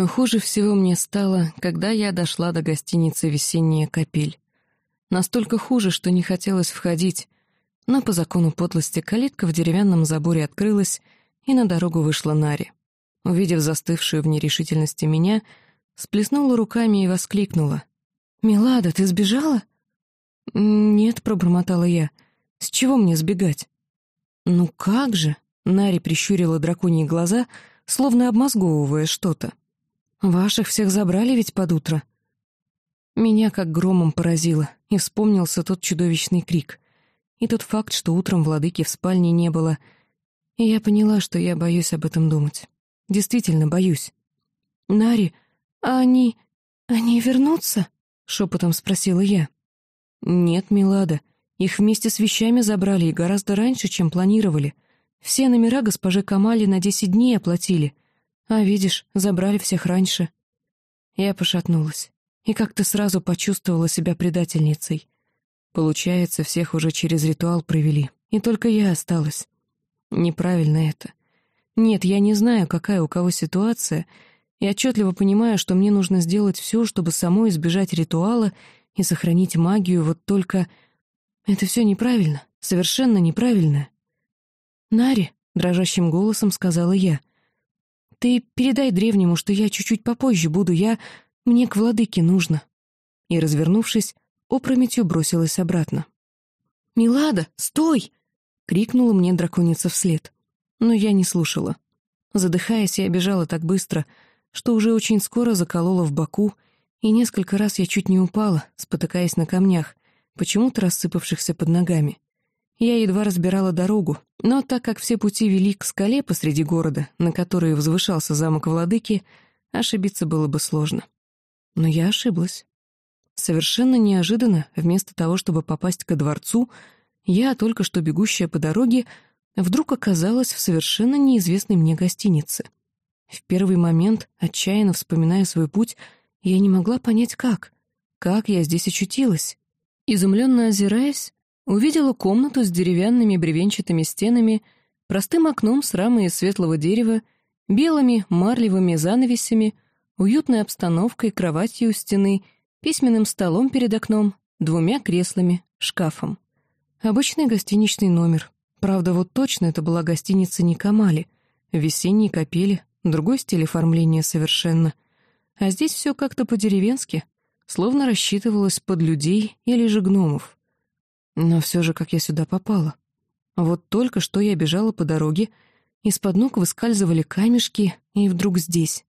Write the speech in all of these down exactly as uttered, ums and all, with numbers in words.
Но хуже всего мне стало, когда я дошла до гостиницы «Весенняя капель». Настолько хуже, что не хотелось входить, но по закону подлости калитка в деревянном заборе открылась, и на дорогу вышла Нари. Увидев застывшую в нерешительности меня, сплеснула руками и воскликнула. «Милада, ты сбежала?» «Нет», — пробормотала я. «С чего мне сбегать?» «Ну как же?» — Нари прищурила драконьи глаза, словно обмозговывая что-то. «Ваших всех забрали ведь под утро?» Меня как громом поразило, и вспомнился тот чудовищный крик. И тот факт, что утром владыки в спальне не было. И я поняла, что я боюсь об этом думать. Действительно боюсь. «Нари, а они... они вернутся?» — шепотом спросила я. «Нет, Милада, их вместе с вещами забрали и гораздо раньше, чем планировали. Все номера госпоже Камали на десять дней оплатили. А видишь, забрали всех раньше». Я пошатнулась и как-то сразу почувствовала себя предательницей. Получается, всех уже через ритуал провели, и только я осталась. Неправильно это. Нет, я не знаю, какая у кого ситуация, и отчетливо понимаю, что мне нужно сделать все, чтобы самой избежать ритуала и сохранить магию, вот только... Это все неправильно, совершенно неправильно. «Нари», — дрожащим голосом сказала я, — «ты передай древнему, что я чуть-чуть попозже буду, я... мне к владыке нужно». И, развернувшись, опрометью бросилась обратно. «Милада, стой!» — крикнула мне драконица вслед. Но я не слушала. Задыхаясь, я бежала так быстро, что уже очень скоро заколола в боку, и несколько раз я чуть не упала, спотыкаясь на камнях, почему-то рассыпавшихся под ногами. Я едва разбирала дорогу, но так как все пути вели к скале посреди города, на которой возвышался замок владыки, ошибиться было бы сложно. Но я ошиблась. Совершенно неожиданно, вместо того, чтобы попасть ко дворцу, я, только что бегущая по дороге, вдруг оказалась в совершенно неизвестной мне гостинице. В первый момент, отчаянно вспоминая свой путь, я не могла понять, как. Как я здесь очутилась? Изумленно озираясь, увидела комнату с деревянными бревенчатыми стенами, простым окном с рамой из светлого дерева, белыми марлевыми занавесями, уютной обстановкой, кроватью у стены, письменным столом перед окном, двумя креслами, шкафом. Обычный гостиничный номер. Правда, вот точно это была гостиница не Камали. В «Весенней капели», другой стиль оформления совершенно. А здесь все как-то по-деревенски, словно рассчитывалось под людей или же гномов. Но все же, как я сюда попала? Вот только что я бежала по дороге, из-под ног выскальзывали камешки, и вдруг здесь.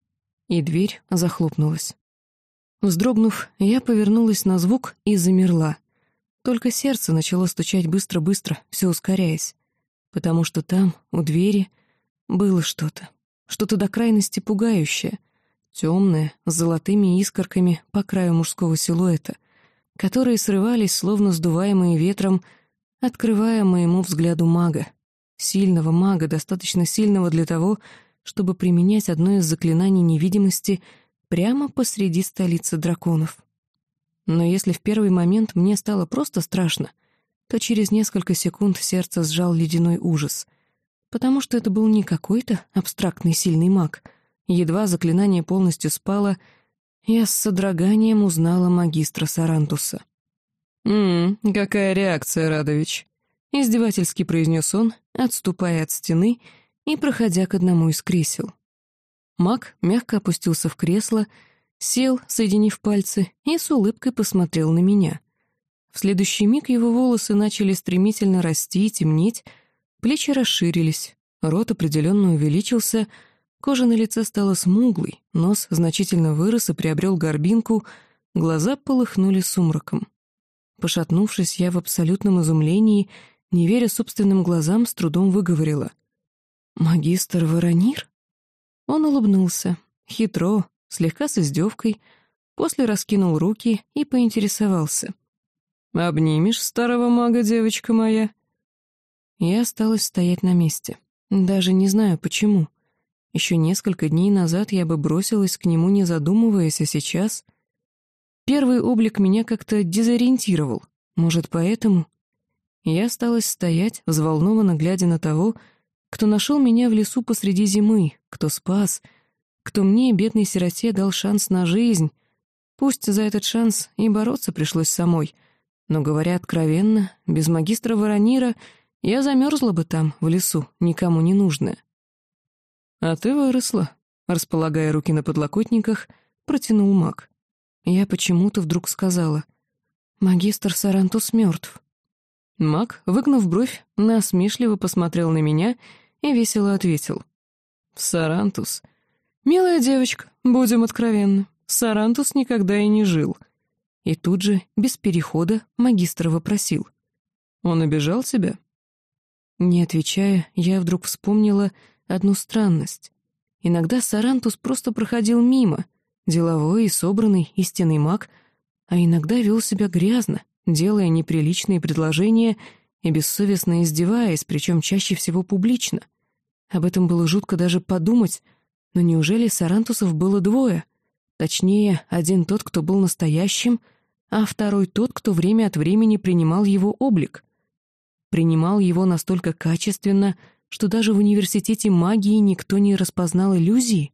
И дверь захлопнулась. Вздрогнув, я повернулась на звук и замерла. Только сердце начало стучать быстро-быстро, все ускоряясь. Потому что там, у двери, было что-то. Что-то до крайности пугающее. Темное, с золотыми искорками по краю мужского силуэта, которые срывались, словно сдуваемые ветром, открывая моему взгляду мага. Сильного мага, достаточно сильного для того, чтобы применять одно из заклинаний невидимости прямо посреди столицы драконов. Но если в первый момент мне стало просто страшно, то через несколько секунд сердце сжал ледяной ужас, потому что это был не какой-то абстрактный сильный маг. Едва заклинание полностью спало, я с содроганием узнала магистра Сарантуса. «М-м, какая реакция, Радович!» — издевательски произнес он, отступая от стены и проходя к одному из кресел. Маг мягко опустился в кресло, сел, соединив пальцы, и с улыбкой посмотрел на меня. В следующий миг его волосы начали стремительно расти и темнеть, плечи расширились, рот определенно увеличился, кожа на лице стала смуглой, нос значительно вырос и приобрел горбинку, глаза полыхнули сумраком. Пошатнувшись, я в абсолютном изумлении, не веря собственным глазам, с трудом выговорила: «Магистр Воронир?» Он улыбнулся, хитро, слегка с издевкой, после раскинул руки и поинтересовался: «Обнимешь старого мага, девочка моя?» Я осталась стоять на месте. Даже не знаю, почему. Еще несколько дней назад я бы бросилась к нему, не задумываясь, а сейчас... Первый облик меня как-то дезориентировал. Может, поэтому... Я осталась стоять, взволнованно глядя на того, кто нашел меня в лесу посреди зимы, кто спас, кто мне, бедной сироте, дал шанс на жизнь. Пусть за этот шанс и бороться пришлось самой, но, говоря откровенно, без магистра Воронира я замерзла бы там, в лесу, никому не нужная. «А ты выросла», — располагая руки на подлокотниках, протянул маг. Я почему-то вдруг сказала: «Магистр Сарантус мертв». Маг, выгнув бровь, насмешливо посмотрел на меня и весело ответил: «Сарантус. Милая девочка, будем откровенны, Сарантус никогда и не жил». И тут же, без перехода, магистр вопросил: «Он обижал тебя?» Не отвечая, я вдруг вспомнила одну странность. Иногда Сарантус просто проходил мимо, деловой и собранный истинный маг, а иногда вел себя грязно, делая неприличные предложения и бессовестно издеваясь, причем чаще всего публично. Об этом было жутко даже подумать, но неужели Сарантусов было двое? Точнее, один тот, кто был настоящим, а второй тот, кто время от времени принимал его облик. Принимал его настолько качественно, что даже в университете магии никто не распознал иллюзии.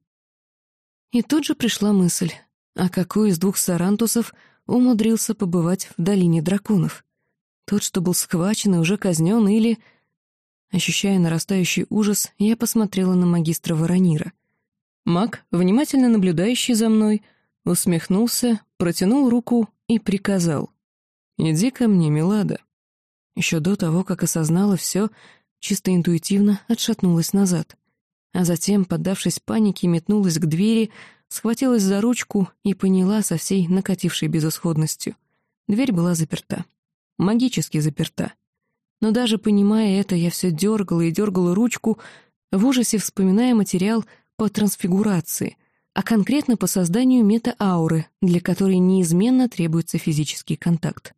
И тут же пришла мысль, а какой из двух Сарантусов умудрился побывать в долине драконов? Тот, что был схвачен и уже казнен, или... Ощущая нарастающий ужас, я посмотрела на магистра Воронира. Маг, внимательно наблюдающий за мной, усмехнулся, протянул руку и приказал: «Иди ко мне, Милада». Еще до того, как осознала все, чисто интуитивно отшатнулась назад, а затем, поддавшись панике, метнулась к двери, схватилась за ручку и поняла со всей накатившей безысходностью. Дверь была заперта. Магически заперта. Но даже понимая это, я все дергала и дергала ручку, в ужасе вспоминая материал по трансфигурации, а конкретно по созданию мета-ауры, для которой неизменно требуется физический контакт.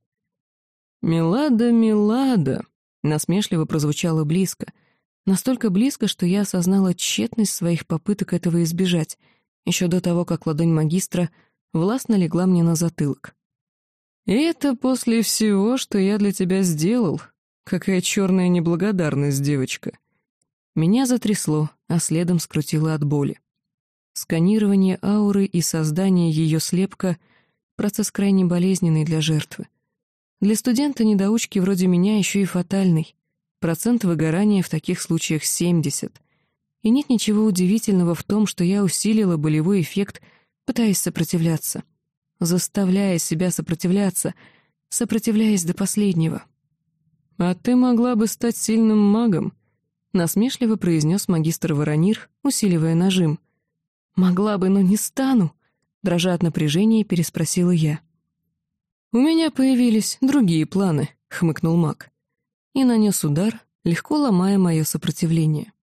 «Милада, Милада», — насмешливо прозвучало близко. Настолько близко, что я осознала тщетность своих попыток этого избежать, еще до того, как ладонь магистра властно легла мне на затылок. «И это после всего, что я для тебя сделал. Какая черная неблагодарность, девочка». Меня затрясло, а следом скрутило от боли. Сканирование ауры и создание ее слепка — процесс крайне болезненный для жертвы. Для студента-недоучки вроде меня еще и фатальный. Процент выгорания в таких случаях семьдесят. И нет ничего удивительного в том, что я усилила болевой эффект, пытаясь сопротивляться. Заставляя себя сопротивляться, сопротивляясь до последнего. «А ты могла бы стать сильным магом», — насмешливо произнес магистр Воронир, усиливая нажим. «Могла бы, но не стану», — дрожа от напряжения, переспросила я. «У меня появились другие планы», — хмыкнул маг. И нанес удар, легко ломая мое сопротивление.